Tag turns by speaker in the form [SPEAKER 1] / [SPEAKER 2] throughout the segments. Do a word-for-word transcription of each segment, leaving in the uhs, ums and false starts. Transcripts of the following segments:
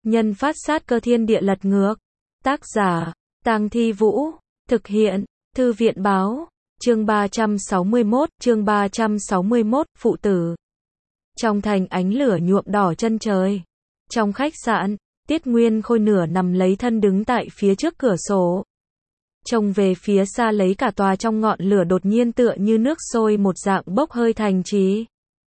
[SPEAKER 1] Nhân phát sát cơ thiên địa lật ngược. Tác giả, Tang Thi Vũ. Thực hiện, Thư viện báo. Chương ba trăm sáu mươi mốt, chương ba trăm sáu mươi mốt, phụ tử. Trong thành ánh lửa nhuộm đỏ chân trời. Trong khách sạn, Tiết Nguyên Khôi nửa nằm lấy thân đứng tại phía trước cửa sổ. Trông về phía xa lấy cả tòa trong ngọn lửa đột nhiên tựa như nước sôi một dạng bốc hơi thành trí.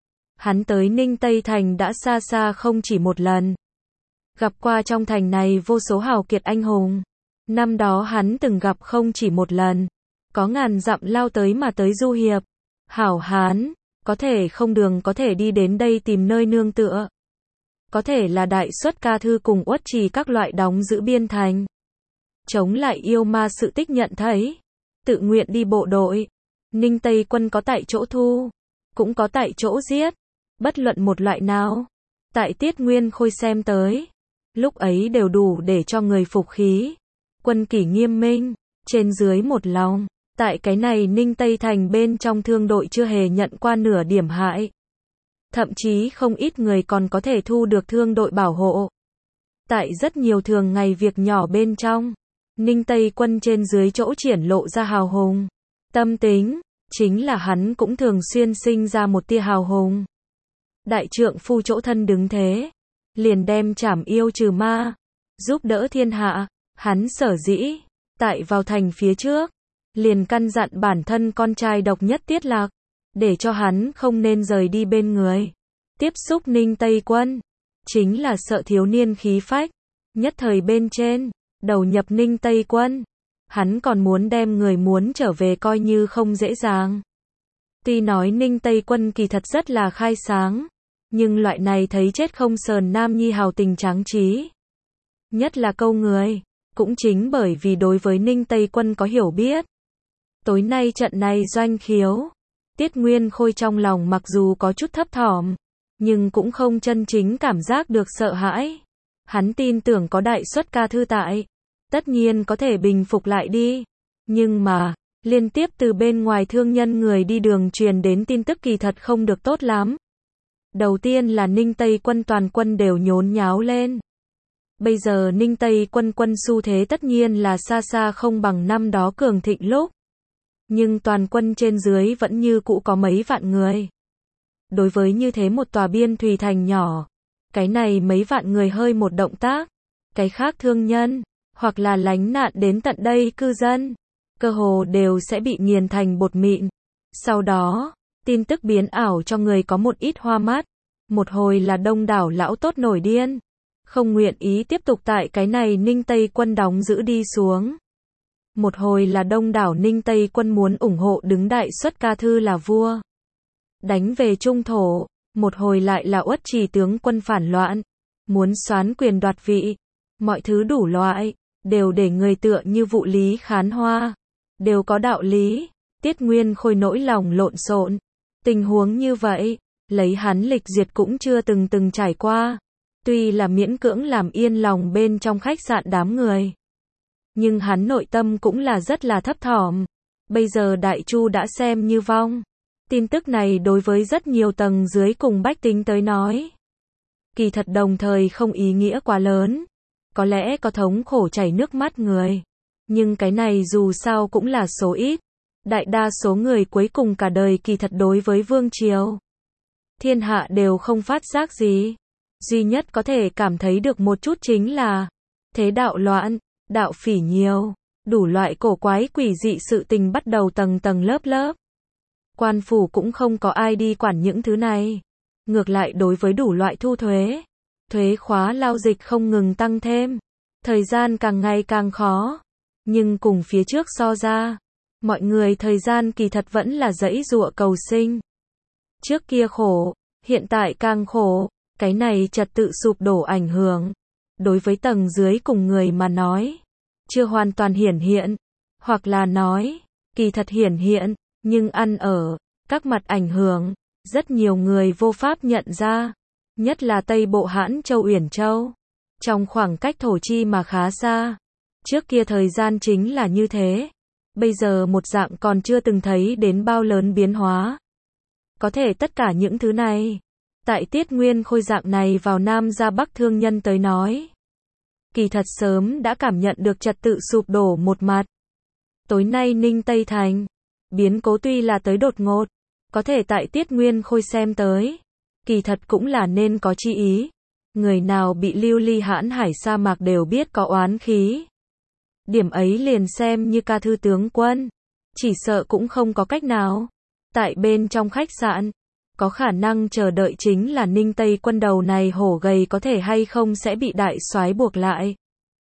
[SPEAKER 1] Hắn tới Ninh Tây Thành đã xa xa không chỉ một lần. Gặp qua trong thành này vô số hào kiệt anh hùng. Năm đó hắn từng gặp không chỉ một lần. Có ngàn dặm lao tới mà tới du hiệp. Hảo hán, có thể không đường có thể đi đến đây tìm nơi nương tựa. Có thể là đại xuất ca thư cùng uất trì các loại đóng giữ biên thành. Chống lại yêu ma sự tích nhận thấy. Tự nguyện đi bộ đội. Ninh Tây quân có tại chỗ thu. Cũng có tại chỗ giết. Bất luận một loại nào. Tại Tiết Nguyên Khôi xem tới. Lúc ấy đều đủ để cho người phục khí. Quân kỷ nghiêm minh. Trên dưới một lòng. Tại cái này Ninh Tây Thành bên trong thương đội chưa hề nhận qua nửa điểm hại. Thậm chí không ít người còn có thể thu được thương đội bảo hộ. Tại rất nhiều thường ngày việc nhỏ bên trong. Ninh Tây quân trên dưới chỗ triển lộ ra hào hùng. Tâm tính, chính là hắn cũng thường xuyên sinh ra một tia hào hùng. Đại trượng phu chỗ thân đứng thế. Liền đem trảm yêu trừ ma. Giúp đỡ thiên hạ. Hắn sở dĩ. Tại vào thành phía trước. Liền căn dặn bản thân con trai độc nhất Tiết Lạc. Để cho hắn không nên rời đi bên người. Tiếp xúc Ninh Tây quân. Chính là sợ thiếu niên khí phách. Nhất thời bên trên. Đầu nhập Ninh Tây quân. Hắn còn muốn đem người muốn trở về coi như không dễ dàng. Tuy nói Ninh Tây quân kỳ thật rất là khai sáng. Nhưng loại này thấy chết không sờn nam nhi hào tình tráng trí. Nhất là câu người. Cũng chính bởi vì đối với Ninh Tây quân có hiểu biết. Tối nay trận này doanh khiếu. Tiết Nguyên Khôi trong lòng mặc dù có chút thấp thỏm. Nhưng cũng không chân chính cảm giác được sợ hãi. Hắn tin tưởng có đại xuất ca thư tại. Tất nhiên có thể bình phục lại đi. Nhưng mà, liên tiếp từ bên ngoài thương nhân người đi đường truyền đến tin tức kỳ thật không được tốt lắm. Đầu tiên là Ninh Tây quân toàn quân đều nhốn nháo lên. Bây giờ Ninh Tây quân quân xu thế tất nhiên là xa xa không bằng năm đó cường thịnh lúc. Nhưng toàn quân trên dưới vẫn như cũ có mấy vạn người. Đối với như thế một tòa biên thùy thành nhỏ. Cái này mấy vạn người hơi một động tác. Cái khác thương nhân. Hoặc là lánh nạn đến tận đây cư dân. Cơ hồ đều sẽ bị nghiền thành bột mịn. Sau đó, tin tức biến ảo cho người có một ít hoa mắt. Một hồi là đông đảo lão tốt nổi điên. Không nguyện ý tiếp tục tại cái này Ninh Tây quân đóng giữ đi xuống. Một hồi là đông đảo Ninh Tây quân muốn ủng hộ đứng đại xuất ca thư là vua. Đánh về trung thổ. Một hồi lại là uất trì tướng quân phản loạn. Muốn soán quyền đoạt vị. Mọi thứ đủ loại. Đều để người tựa như vụ lý khán hoa. Đều có đạo lý. Tiết Nguyên Khôi nỗi lòng lộn xộn. Tình huống như vậy. Lấy hắn lịch duyệt cũng chưa từng từng trải qua. Tuy là miễn cưỡng làm yên lòng bên trong khách sạn đám người. Nhưng hắn nội tâm cũng là rất là thấp thỏm. Bây giờ Đại Chu đã xem như vong. Tin tức này đối với rất nhiều tầng dưới cùng bách tính tới nói. Kỳ thật đồng thời không ý nghĩa quá lớn. Có lẽ có thống khổ chảy nước mắt người. Nhưng cái này dù sao cũng là số ít. Đại đa số người cuối cùng cả đời kỳ thật đối với vương triều. Thiên hạ đều không phát giác gì. Duy nhất có thể cảm thấy được một chút chính là thế đạo loạn, đạo phỉ nhiều, đủ loại cổ quái quỷ dị sự tình bắt đầu tầng tầng lớp lớp. Quan phủ cũng không có ai đi quản những thứ này. Ngược lại đối với đủ loại thu thuế, thuế khóa lao dịch không ngừng tăng thêm. Thời gian càng ngày càng khó. Nhưng cùng phía trước so ra, mọi người thời gian kỳ thật vẫn là giãy giụa cầu sinh. Trước kia khổ, hiện tại càng khổ. Cái này trật tự sụp đổ ảnh hưởng. Đối với tầng dưới cùng người mà nói. Chưa hoàn toàn hiển hiện. Hoặc là nói. Kỳ thật hiển hiện. Nhưng ăn ở. Các mặt ảnh hưởng. Rất nhiều người vô pháp nhận ra. Nhất là Tây Bộ Hãn Châu Uyển Châu. Trong khoảng cách thổ chi mà khá xa. Trước kia thời gian chính là như thế. Bây giờ một dạng còn chưa từng thấy đến bao lớn biến hóa. Có thể tất cả những thứ này. Tại Tiết Nguyên Khôi dạng này vào Nam ra Bắc thương nhân tới nói, kỳ thật sớm đã cảm nhận được trật tự sụp đổ một mặt. Tối nay Ninh Tây Thành, biến cố tuy là tới đột ngột, có thể tại Tiết Nguyên Khôi xem tới, kỳ thật cũng là nên có chi ý. Người nào bị lưu ly hãn hải sa mạc đều biết có oán khí. Điểm ấy liền xem như ca thư tướng quân, chỉ sợ cũng không có cách nào. Tại bên trong khách sạn, có khả năng chờ đợi chính là Ninh Tây quân đầu này hổ gầy có thể hay không sẽ bị đại soái buộc lại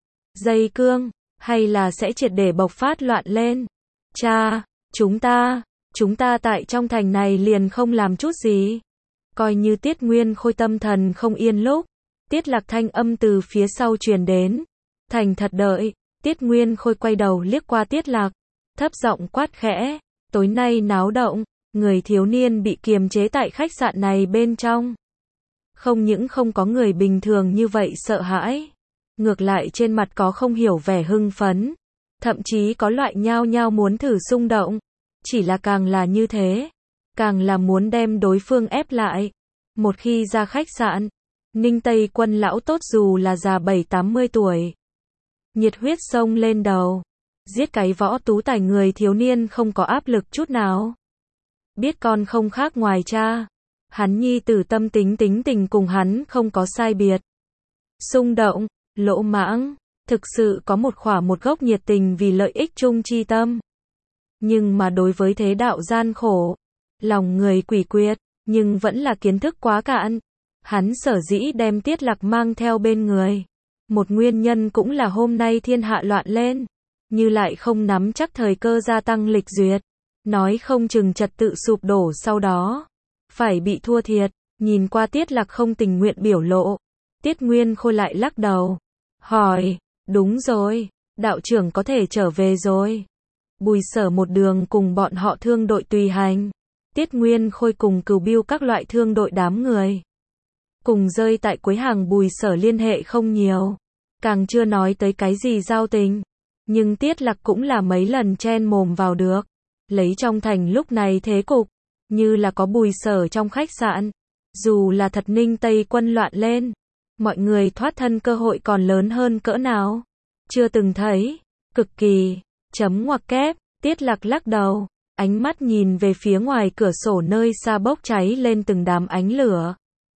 [SPEAKER 1] dây cương, hay là sẽ triệt để bộc phát loạn lên. Cha, chúng ta, chúng ta tại trong thành này liền không làm chút gì. Coi như Tiết Nguyên Khôi tâm thần không yên lúc, Tiết Lạc thanh âm từ phía sau truyền đến. Thành thật đợi, Tiết Nguyên Khôi quay đầu liếc qua Tiết Lạc, thấp giọng quát khẽ, tối nay náo động, người thiếu niên bị kiềm chế tại khách sạn này bên trong. Không những không có người bình thường như vậy sợ hãi, ngược lại trên mặt có không hiểu vẻ hưng phấn, thậm chí có loại nhao nhao muốn thử xung động. Chỉ là càng là như thế, càng là muốn đem đối phương ép lại. Một khi ra khách sạn, Ninh Tây quân lão tốt dù là già bảy tám mươi tuổi, nhiệt huyết sông lên đầu, giết cái võ tú tài người thiếu niên không có áp lực chút nào. Biết con không khác ngoài cha, hắn nhi tử tâm tính tính tình cùng hắn không có sai biệt. Xung động, lỗ mãng, thực sự có một khỏa một gốc nhiệt tình vì lợi ích chung chi tâm. Nhưng mà đối với thế đạo gian khổ, lòng người quỷ quyệt, nhưng vẫn là kiến thức quá cạn. Hắn sở dĩ đem Tiết Lạc mang theo bên người. Một nguyên nhân cũng là hôm nay thiên hạ loạn lên, như lại không nắm chắc thời cơ gia tăng lịch duyệt. Nói không chừng trật tự sụp đổ sau đó, phải bị thua thiệt. Nhìn qua Tiết Lạc không tình nguyện biểu lộ, Tiết Nguyên Khôi lại lắc đầu, hỏi, đúng rồi, đạo trưởng có thể trở về rồi. Bùi Sở một đường cùng bọn họ thương đội tùy hành, Tiết Nguyên Khôi cùng Cửu Biêu các loại thương đội đám người cùng rơi tại cuối hàng. Bùi Sở liên hệ không nhiều, càng chưa nói tới cái gì giao tình, nhưng Tiết Lạc cũng là mấy lần chen mồm vào được. Lấy trong thành lúc này thế cục, như là có Bùi Sở trong khách sạn, dù là thật Ninh Tây quân loạn lên, mọi người thoát thân cơ hội còn lớn hơn cỡ nào. Chưa từng thấy, cực kỳ, chấm ngoặc kép. Tiết Lạc lắc đầu, ánh mắt nhìn về phía ngoài cửa sổ nơi xa bốc cháy lên từng đám ánh lửa.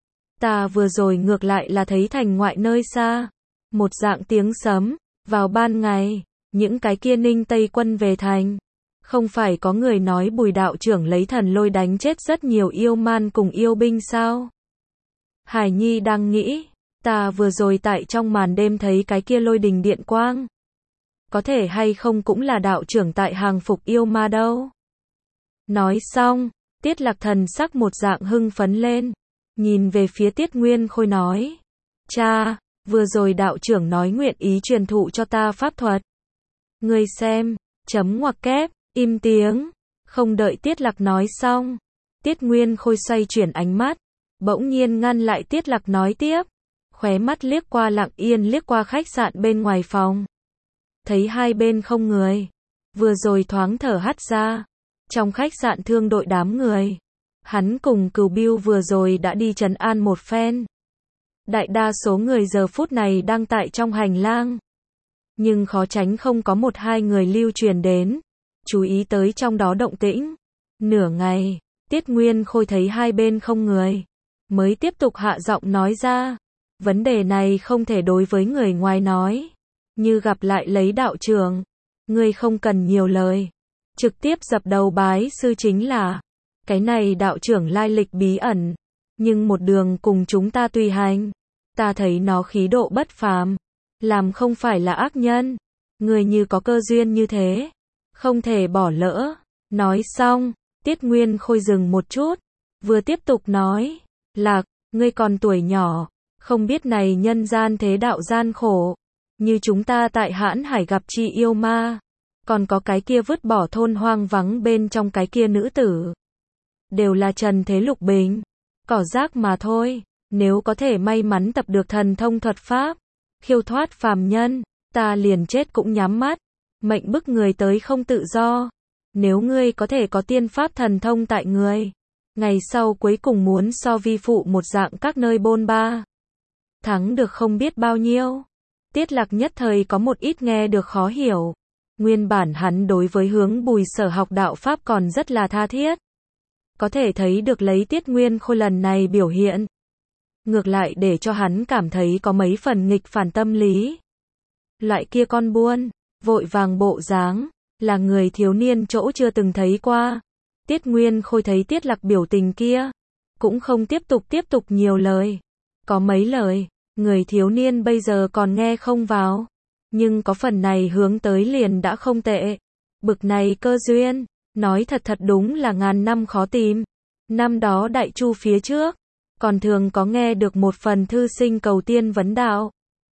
[SPEAKER 1] Ta vừa rồi ngược lại là thấy thành ngoại nơi xa, một dạng tiếng sấm, vào ban ngày, những cái kia Ninh Tây quân về thành. Không phải có người nói Bùi đạo trưởng lấy thần lôi đánh chết rất nhiều yêu man cùng yêu binh sao? Hải Nhi đang nghĩ, ta vừa rồi tại trong màn đêm thấy cái kia lôi đình điện quang. Có thể hay không cũng là đạo trưởng tại hàng phục yêu ma đâu. Nói xong, Tiết Lạc thần sắc một dạng hưng phấn lên, nhìn về phía Tiết Nguyên Khôi nói, cha, vừa rồi đạo trưởng nói nguyện ý truyền thụ cho ta pháp thuật. Ngươi xem, chấm ngoặc kép, im tiếng. Không đợi Tiết Lạc nói xong, Tiết Nguyên Khôi xoay chuyển ánh mắt, bỗng nhiên ngăn lại Tiết Lạc nói tiếp, khóe mắt liếc qua lặng yên liếc qua khách sạn bên ngoài phòng. Thấy hai bên không người, vừa rồi thoáng thở hắt ra. Trong khách sạn thương đội đám người, hắn cùng Cửu Biêu vừa rồi đã đi trấn an một phen. Đại đa số người giờ phút này đang tại trong hành lang, nhưng khó tránh không có một hai người lưu truyền đến, chú ý tới trong đó động tĩnh. Nửa ngày, Tiết Nguyên Khôi thấy hai bên không người, mới tiếp tục hạ giọng nói ra, vấn đề này không thể đối với người ngoài nói. Như gặp lại lấy đạo trưởng, ngươi không cần nhiều lời, trực tiếp dập đầu bái sư chính là. Cái này đạo trưởng lai lịch bí ẩn, nhưng một đường cùng chúng ta tùy hành, ta thấy nó khí độ bất phàm, làm không phải là ác nhân. Người như có cơ duyên như thế, không thể bỏ lỡ. Nói xong, Tiết Nguyên Khôi dừng một chút, vừa tiếp tục nói, Lạc, ngươi còn tuổi nhỏ, không biết này nhân gian thế đạo gian khổ, như chúng ta tại Hãn Hải gặp chi yêu ma, còn có cái kia vứt bỏ thôn hoang vắng bên trong cái kia nữ tử, đều là trần thế lục bình, cỏ rác mà thôi. Nếu có thể may mắn tập được thần thông thuật pháp, khiêu thoát phàm nhân, ta liền chết cũng nhắm mắt. Mệnh bức người tới không tự do. Nếu ngươi có thể có tiên pháp thần thông tại người, ngày sau cuối cùng muốn so vi phụ một dạng các nơi bôn ba, thắng được không biết bao nhiêu. Tiết Lạc nhất thời có một ít nghe được khó hiểu. Nguyên bản hắn đối với Hướng Bùi Sở học đạo Pháp còn rất là tha thiết. Có thể thấy được lấy Tiết Nguyên Khôi lần này biểu hiện. Ngược lại để cho hắn cảm thấy có mấy phần nghịch phản tâm lý. Loại kia con buôn, vội vàng bộ dáng, là người thiếu niên chỗ chưa từng thấy qua. Tiết Nguyên Khôi thấy Tiết Lạc biểu tình kia, cũng không tiếp tục tiếp tục nhiều lời. Có mấy lời, người thiếu niên bây giờ còn nghe không vào. Nhưng có phần này hướng tới liền đã không tệ. Bực này cơ duyên, nói thật thật đúng là ngàn năm khó tìm. Năm đó Đại Chu phía trước, còn thường có nghe được một phần thư sinh cầu tiên vấn đạo.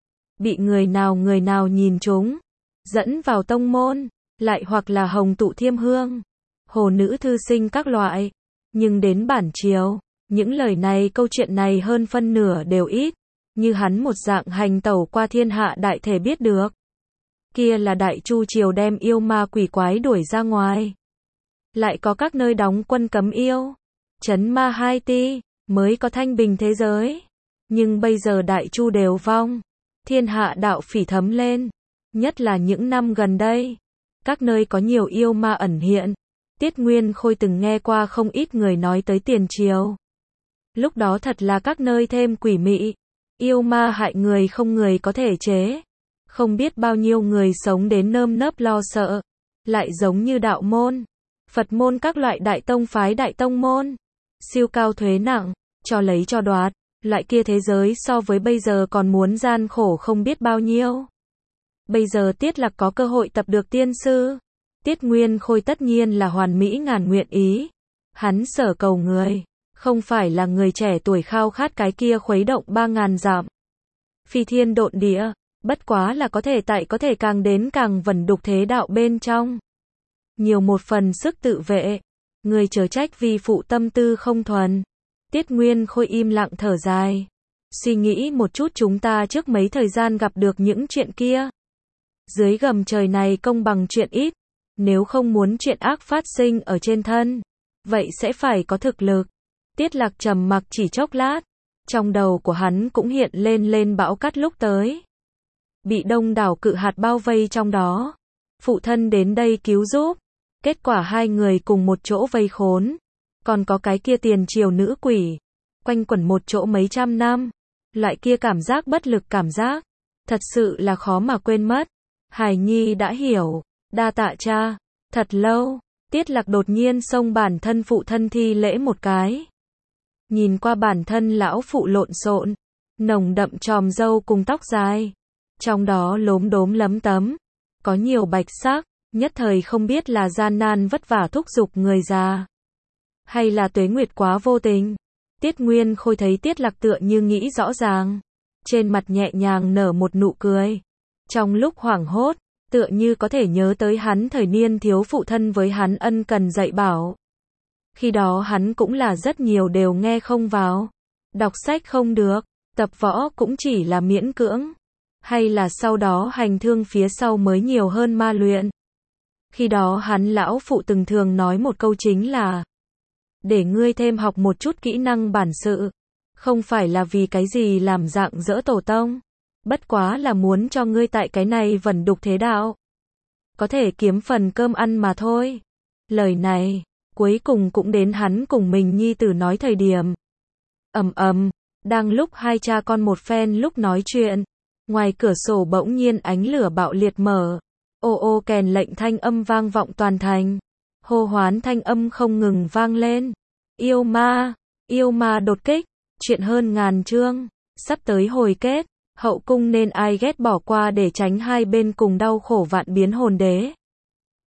[SPEAKER 1] Bị người nào người nào nhìn trúng, dẫn vào tông môn, lại hoặc là hồng tụ thiêm hương, hồ nữ thư sinh các loại. Nhưng đến bản triều, những lời này câu chuyện này hơn phân nửa đều ít. Như hắn một dạng hành tẩu qua thiên hạ đại thể biết được. Kia là Đại Chu triều đem yêu ma quỷ quái đuổi ra ngoài. Lại có các nơi đóng quân cấm yêu, trấn ma hai ti, mới có thanh bình thế giới. Nhưng bây giờ Đại Chu đều vong, thiên hạ đạo phỉ thấm lên. Nhất là những năm gần đây, các nơi có nhiều yêu ma ẩn hiện. Tiết Nguyên Khôi từng nghe qua không ít người nói tới tiền triều. Lúc đó thật là các nơi thêm quỷ mị, yêu ma hại người không người có thể chế. Không biết bao nhiêu người sống đến nơm nớp lo sợ. Lại giống như đạo môn, Phật môn các loại đại tông phái đại tông môn. Siêu cao thuế nặng, cho lấy cho đoạt. Loại kia thế giới so với bây giờ còn muốn gian khổ không biết bao nhiêu. Bây giờ Tiết Lạc có cơ hội tập được tiên sư. Tiết Nguyên Khôi tất nhiên là hoàn mỹ ngàn nguyện ý. Hắn sở cầu người, không phải là người trẻ tuổi khao khát cái kia khuấy động ba ngàn dặm. Phi thiên độn địa, bất quá là có thể tại có thể càng đến càng vẩn đục thế đạo bên trong. Nhiều một phần sức tự vệ, người chớ trách vì phụ tâm tư không thuần. Tiết Nguyên Khôi im lặng thở dài. Suy nghĩ một chút chúng ta trước mấy thời gian gặp được những chuyện kia. Dưới gầm trời này công bằng chuyện ít. Nếu không muốn chuyện ác phát sinh ở trên thân, vậy sẽ phải có thực lực. Tiết Lạc trầm mặc chỉ chốc lát. Trong đầu của hắn cũng hiện lên lên bão cát lúc tới. Bị đông đảo cự hạt bao vây trong đó. Phụ thân đến đây cứu giúp. Kết quả hai người cùng một chỗ vây khốn. Còn có cái kia tiền triều nữ quỷ. Quanh quẩn một chỗ mấy trăm năm. Loại kia cảm giác bất lực cảm giác. Thật sự là khó mà quên mất. Hải Nhi đã hiểu. Đa tạ cha. Thật lâu. Tiết Lạc đột nhiên xông bản thân phụ thân thi lễ một cái. Nhìn qua bản thân lão phụ lộn xộn. Nồng đậm tròm râu cùng tóc dài. Trong đó lốm đốm lấm tấm. Có nhiều bạch sắc. Nhất thời không biết là gian nan vất vả thúc giục người già. Hay là tuế nguyệt quá vô tình. Tiết Nguyên Khôi thấy Tiết Lạc tựa như nghĩ rõ ràng. Trên mặt nhẹ nhàng nở một nụ cười. Trong lúc hoảng hốt, tựa như có thể nhớ tới hắn thời niên thiếu phụ thân với hắn ân cần dạy bảo. Khi đó hắn cũng là rất nhiều đều nghe không vào. Đọc sách không được, tập võ cũng chỉ là miễn cưỡng. Hay là sau đó hành thương phía sau mới nhiều hơn ma luyện. Khi đó hắn lão phụ từng thường nói một câu chính là: để ngươi thêm học một chút kỹ năng bản sự. Không phải là vì cái gì làm dạng dỡ tổ tông. Bất quá là muốn cho ngươi tại cái này vẩn đục thế đạo. Có thể kiếm phần cơm ăn mà thôi. Lời này, cuối cùng cũng đến hắn cùng mình nhi tử nói thời điểm. Ầm ầm, đang lúc hai cha con một phen lúc nói chuyện. Ngoài cửa sổ bỗng nhiên ánh lửa bạo liệt mở. Ô ô kèn lệnh thanh âm vang vọng toàn thành. Hô hoán thanh âm không ngừng vang lên. Yêu ma, yêu ma đột kích. Chuyện hơn ngàn chương. Sắp tới hồi kết. Hậu cung nên ai ghét bỏ qua để tránh hai bên cùng đau khổ vạn biến hồn đế.